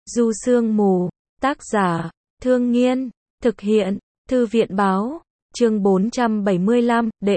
Du Sương Mù, tác giả, Thương Nghiên, thực hiện, Thư viện báo, chương 475, đệ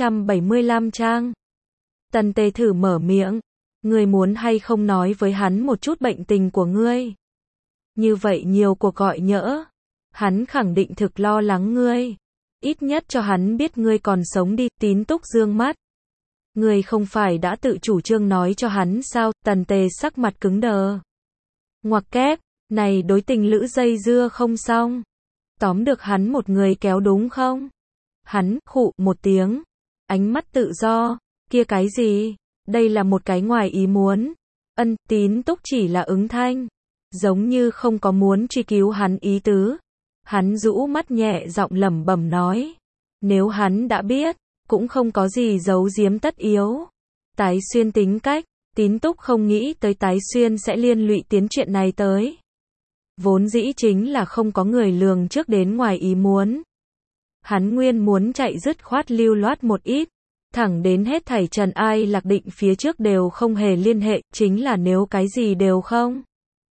475 trang. Tần Tề thử mở miệng, ngươi muốn hay không nói với hắn một chút bệnh tình của ngươi? Như vậy nhiều cuộc gọi nhỡ, hắn khẳng định thực lo lắng ngươi. Ít nhất cho hắn biết ngươi còn sống đi. Tín Túc dương mắt. Ngươi không phải đã tự chủ trương nói cho hắn sao? Tần Tề sắc mặt cứng đờ. Ngoặc kép, này đối tình lữ dây dưa không xong. Tóm được hắn một người kéo đúng không? Hắn khụ một tiếng, ánh mắt tự do, kia cái gì? Đây là một cái ngoài ý muốn. Tín Túc chỉ là ứng thanh, giống như không có muốn truy cứu hắn ý tứ. Hắn rũ mắt nhẹ giọng lẩm bẩm nói, nếu hắn đã biết, cũng không có gì giấu giếm tất yếu. Tái Xuyên tính cách, Tín Túc không nghĩ tới Tái Xuyên sẽ liên lụy tiến chuyện này tới. Vốn dĩ chính là không có người lường trước đến ngoài ý muốn. Hắn nguyên muốn chạy dứt khoát lưu loát một ít, thẳng đến hết thảy trần ai lạc định phía trước đều không hề liên hệ, chính là nếu cái gì đều không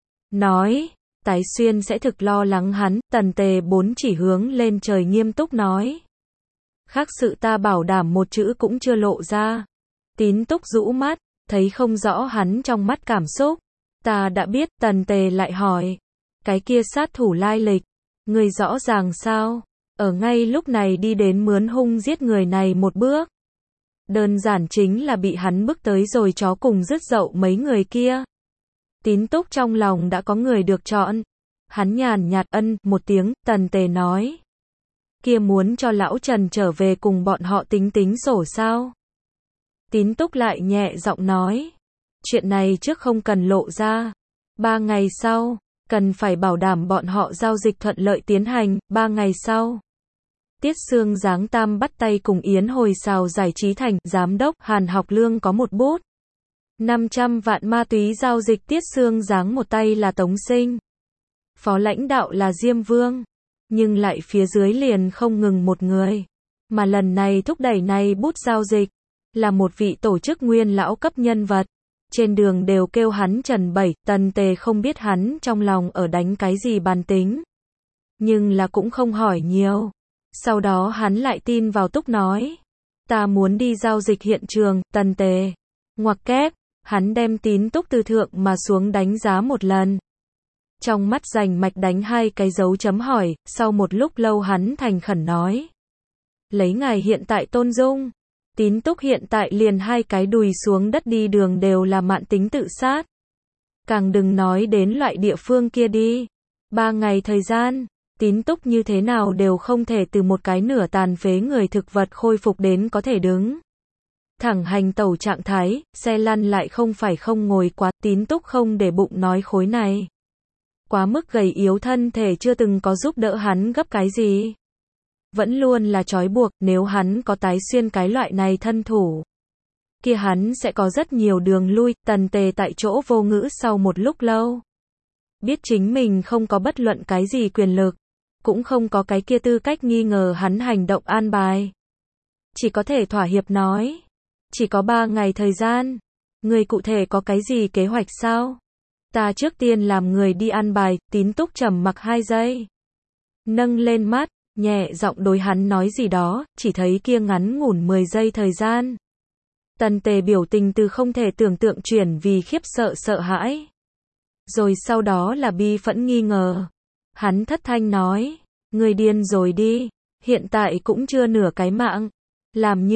nói, Tái Xuyên sẽ thực lo lắng hắn. Tần Tề bốn chỉ hướng lên trời nghiêm túc nói. Khác sự ta bảo đảm một chữ cũng chưa lộ ra. Tín Túc rũ mắt, thấy không rõ hắn trong mắt cảm xúc. Ta đã biết. Tần Tề lại hỏi, cái kia sát thủ lai lịch, người rõ ràng sao? Ở ngay lúc này đi đến mướn hung giết người này một bước. Đơn giản chính là bị hắn bức tới rồi chó cùng rứt dậu mấy người kia. Tín Túc trong lòng đã có người được chọn. Hắn nhàn nhạt một tiếng. Tần Tề nói, kia muốn cho lão Trần trở về cùng bọn họ tính tính sổ sao? Tín Túc lại nhẹ giọng nói, chuyện này trước không cần lộ ra. 3 ngày sau, cần phải bảo đảm bọn họ giao dịch thuận lợi tiến hành. 3 ngày sau, Tiết Sương Giáng Tam bắt tay cùng Yến Hồi Sào giải trí thành giám đốc Hàn Học Lương có một bút 500 vạn ma túy giao dịch. Tiết Sương Giáng một tay là Tống Sinh, phó lãnh đạo là Diêm Vương, nhưng lại phía dưới liền không ngừng một người, mà lần này thúc đẩy này bút giao dịch là một vị tổ chức nguyên lão cấp nhân vật. Trên đường đều kêu hắn Trần Bảy. Tần Tề không biết hắn trong lòng ở đánh cái gì bàn tính, nhưng là cũng không hỏi nhiều. Sau đó hắn lại tin vào Túc nói, ta muốn đi giao dịch hiện trường. Tần Tề ngoặc kép, hắn đem Tín Túc từ thượng mà xuống đánh giá một lần. Trong mắt rành mạch đánh 2 cái dấu chấm hỏi. Sau một lúc lâu hắn thành khẩn nói, lấy ngài hiện tại tôn dung, Tín Túc hiện tại liền 2 cái đùi xuống đất đi đường đều là mạn tính tự sát. Càng đừng nói đến loại địa phương kia đi. 3 ngày thời gian, Tín Túc như thế nào đều không thể từ một cái nửa tàn phế người thực vật khôi phục đến có thể đứng thẳng hành tẩu trạng thái. Xe lăn lại không phải không ngồi quá. Tín Túc không để bụng nói khối này quá mức gầy yếu thân thể chưa từng có giúp đỡ hắn gấp cái gì, vẫn luôn là trói buộc. Nếu hắn có Tái Xuyên cái loại này thân thủ, kia hắn sẽ có rất nhiều đường lui. Tần Tề tại chỗ vô ngữ sau một lúc lâu, biết chính mình không có bất luận cái gì quyền lực, cũng không có cái kia tư cách nghi ngờ hắn hành động an bài, chỉ có thể thỏa hiệp nói, chỉ có 3 ngày thời gian, người cụ thể có cái gì kế hoạch sao? Ta trước tiên làm người đi an bài. Tín Túc trầm mặc 2 giây, nâng lên mắt, nhẹ giọng đối hắn nói gì đó. Chỉ thấy kia ngắn ngủn 10 giây thời gian, Tần Tề biểu tình từ không thể tưởng tượng chuyển vì khiếp sợ sợ hãi, rồi sau đó là bi phẫn nghi ngờ. Hắn thất thanh nói, ngươi điên rồi đi, hiện tại cũng chưa nửa cái mạng, làm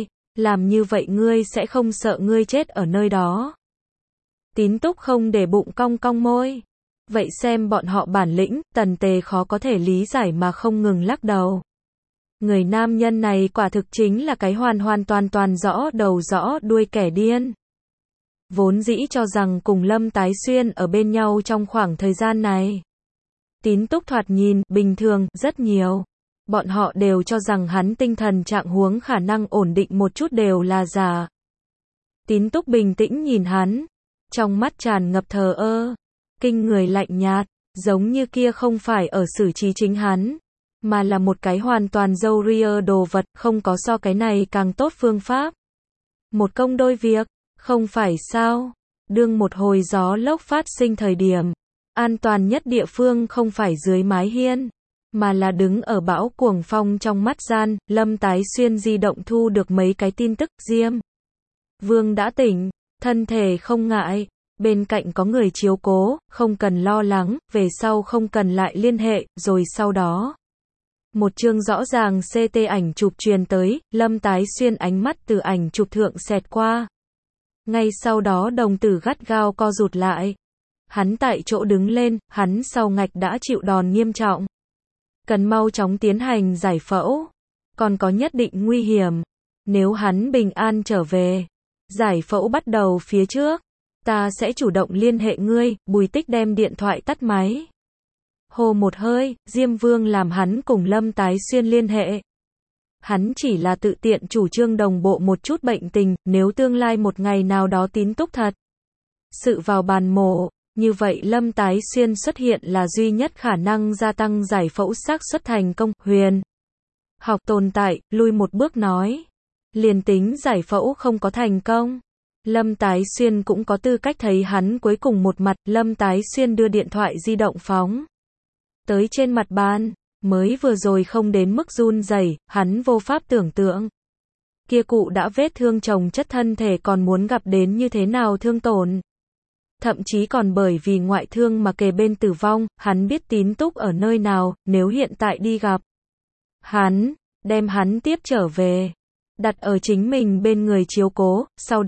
như vậy ngươi sẽ không sợ ngươi chết ở nơi đó? Tín Túc không để bụng cong cong môi, vậy xem bọn họ bản lĩnh. Tần Tề khó có thể lý giải mà không ngừng lắc đầu. Người nam nhân này quả thực chính là cái hoàn hoàn toàn toàn rõ đầu rõ đuôi kẻ điên. Vốn dĩ cho rằng cùng Lâm Tái Xuyên ở bên nhau trong khoảng thời gian này, Tín Túc thoạt nhìn bình thường rất nhiều. Bọn họ đều cho rằng hắn tinh thần trạng huống khả năng ổn định một chút đều là giả. Tín Túc bình tĩnh nhìn hắn, trong mắt tràn ngập thờ ơ, kinh người lạnh nhạt, giống như kia không phải ở xử trí chính hắn, mà là một cái hoàn toàn dâu ria đồ vật. Không có so cái này càng tốt phương pháp. Một công đôi việc, không phải sao? Đương một hồi gió lốc phát sinh thời điểm, An toàn nhất địa phương không phải dưới mái hiên, mà là đứng ở bão cuồng phong trong mắt gian. Lâm Tái Xuyên di động thu được mấy cái tin tức. Diêm Vương đã tỉnh, thân thể không ngại, bên cạnh có người chiếu cố, không cần lo lắng, về sau không cần lại liên hệ. Rồi sau đó, một chương rõ ràng CT ảnh chụp truyền tới. Lâm Tái Xuyên ánh mắt từ ảnh chụp thượng xẹt qua. Ngay sau đó đồng tử gắt gao co rụt lại. Hắn tại chỗ đứng lên, hắn sau ngạch đã chịu đòn nghiêm trọng. Cần mau chóng tiến hành giải phẫu. Còn có nhất định nguy hiểm. Nếu hắn bình an trở về, giải phẫu bắt đầu phía trước, ta sẽ chủ động liên hệ ngươi. Bùi Tích đem điện thoại tắt máy. Hô một hơi, Diêm Vương làm hắn cùng Lâm Tái Xuyên liên hệ. Hắn chỉ là tự tiện chủ trương đồng bộ một chút bệnh tình, nếu tương lai một ngày nào đó Tín Túc thật sự vào bàn mổ, như vậy Lâm Tái Xuyên xuất hiện là duy nhất khả năng gia tăng giải phẫu xác suất thành công. Huyền học tồn tại, lui một bước nói. Liền tính giải phẫu không có thành công, Lâm Tái Xuyên cũng có tư cách thấy hắn cuối cùng một mặt. Lâm Tái Xuyên đưa điện thoại di động phóng tới trên mặt bàn. Mới vừa rồi không đến mức run rẩy, hắn vô pháp tưởng tượng. Kia cụ đã vết thương chồng chất thân thể còn muốn gặp đến như thế nào thương tổn. Thậm chí còn bởi vì ngoại thương mà kề bên tử vong. Hắn biết Tín Túc ở nơi nào, nếu hiện tại đi gặp hắn, đem hắn tiếp trở về, đặt ở chính mình bên người chiếu cố.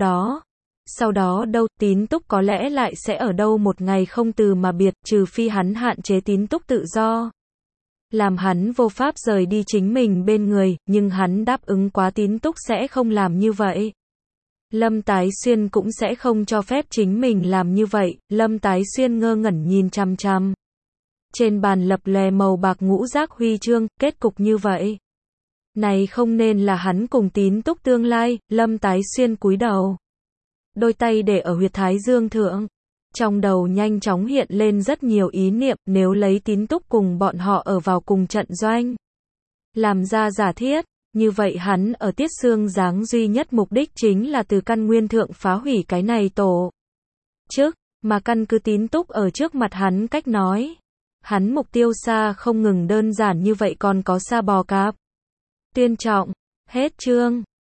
Sau đó đâu, Tín Túc có lẽ lại sẽ ở đâu một ngày không từ mà biệt, trừ phi hắn hạn chế Tín Túc tự do, làm hắn vô pháp rời đi chính mình bên người, nhưng hắn đáp ứng quá Tín Túc sẽ không làm như vậy. Lâm Tái Xuyên cũng sẽ không cho phép chính mình làm như vậy. Lâm Tái Xuyên ngơ ngẩn nhìn chằm chằm trên bàn lập lòe màu bạc ngũ giác huy chương. Kết cục như vậy, này không nên là hắn cùng Tín Túc tương lai. Lâm Tái Xuyên cúi đầu, đôi tay để ở huyệt thái dương thượng. Trong đầu nhanh chóng hiện lên rất nhiều ý niệm. Nếu lấy Tín Túc cùng bọn họ ở vào cùng trận doanh, làm ra giả thiết, như vậy hắn ở Tiết Xương Giáng duy nhất mục đích chính là từ căn nguyên thượng phá hủy cái này tổ chức, mà căn cứ Tín Túc ở trước mặt hắn cách nói, hắn mục tiêu xa không ngừng đơn giản như vậy, còn có xa bò cạp. Tuyên trọng, hết chương.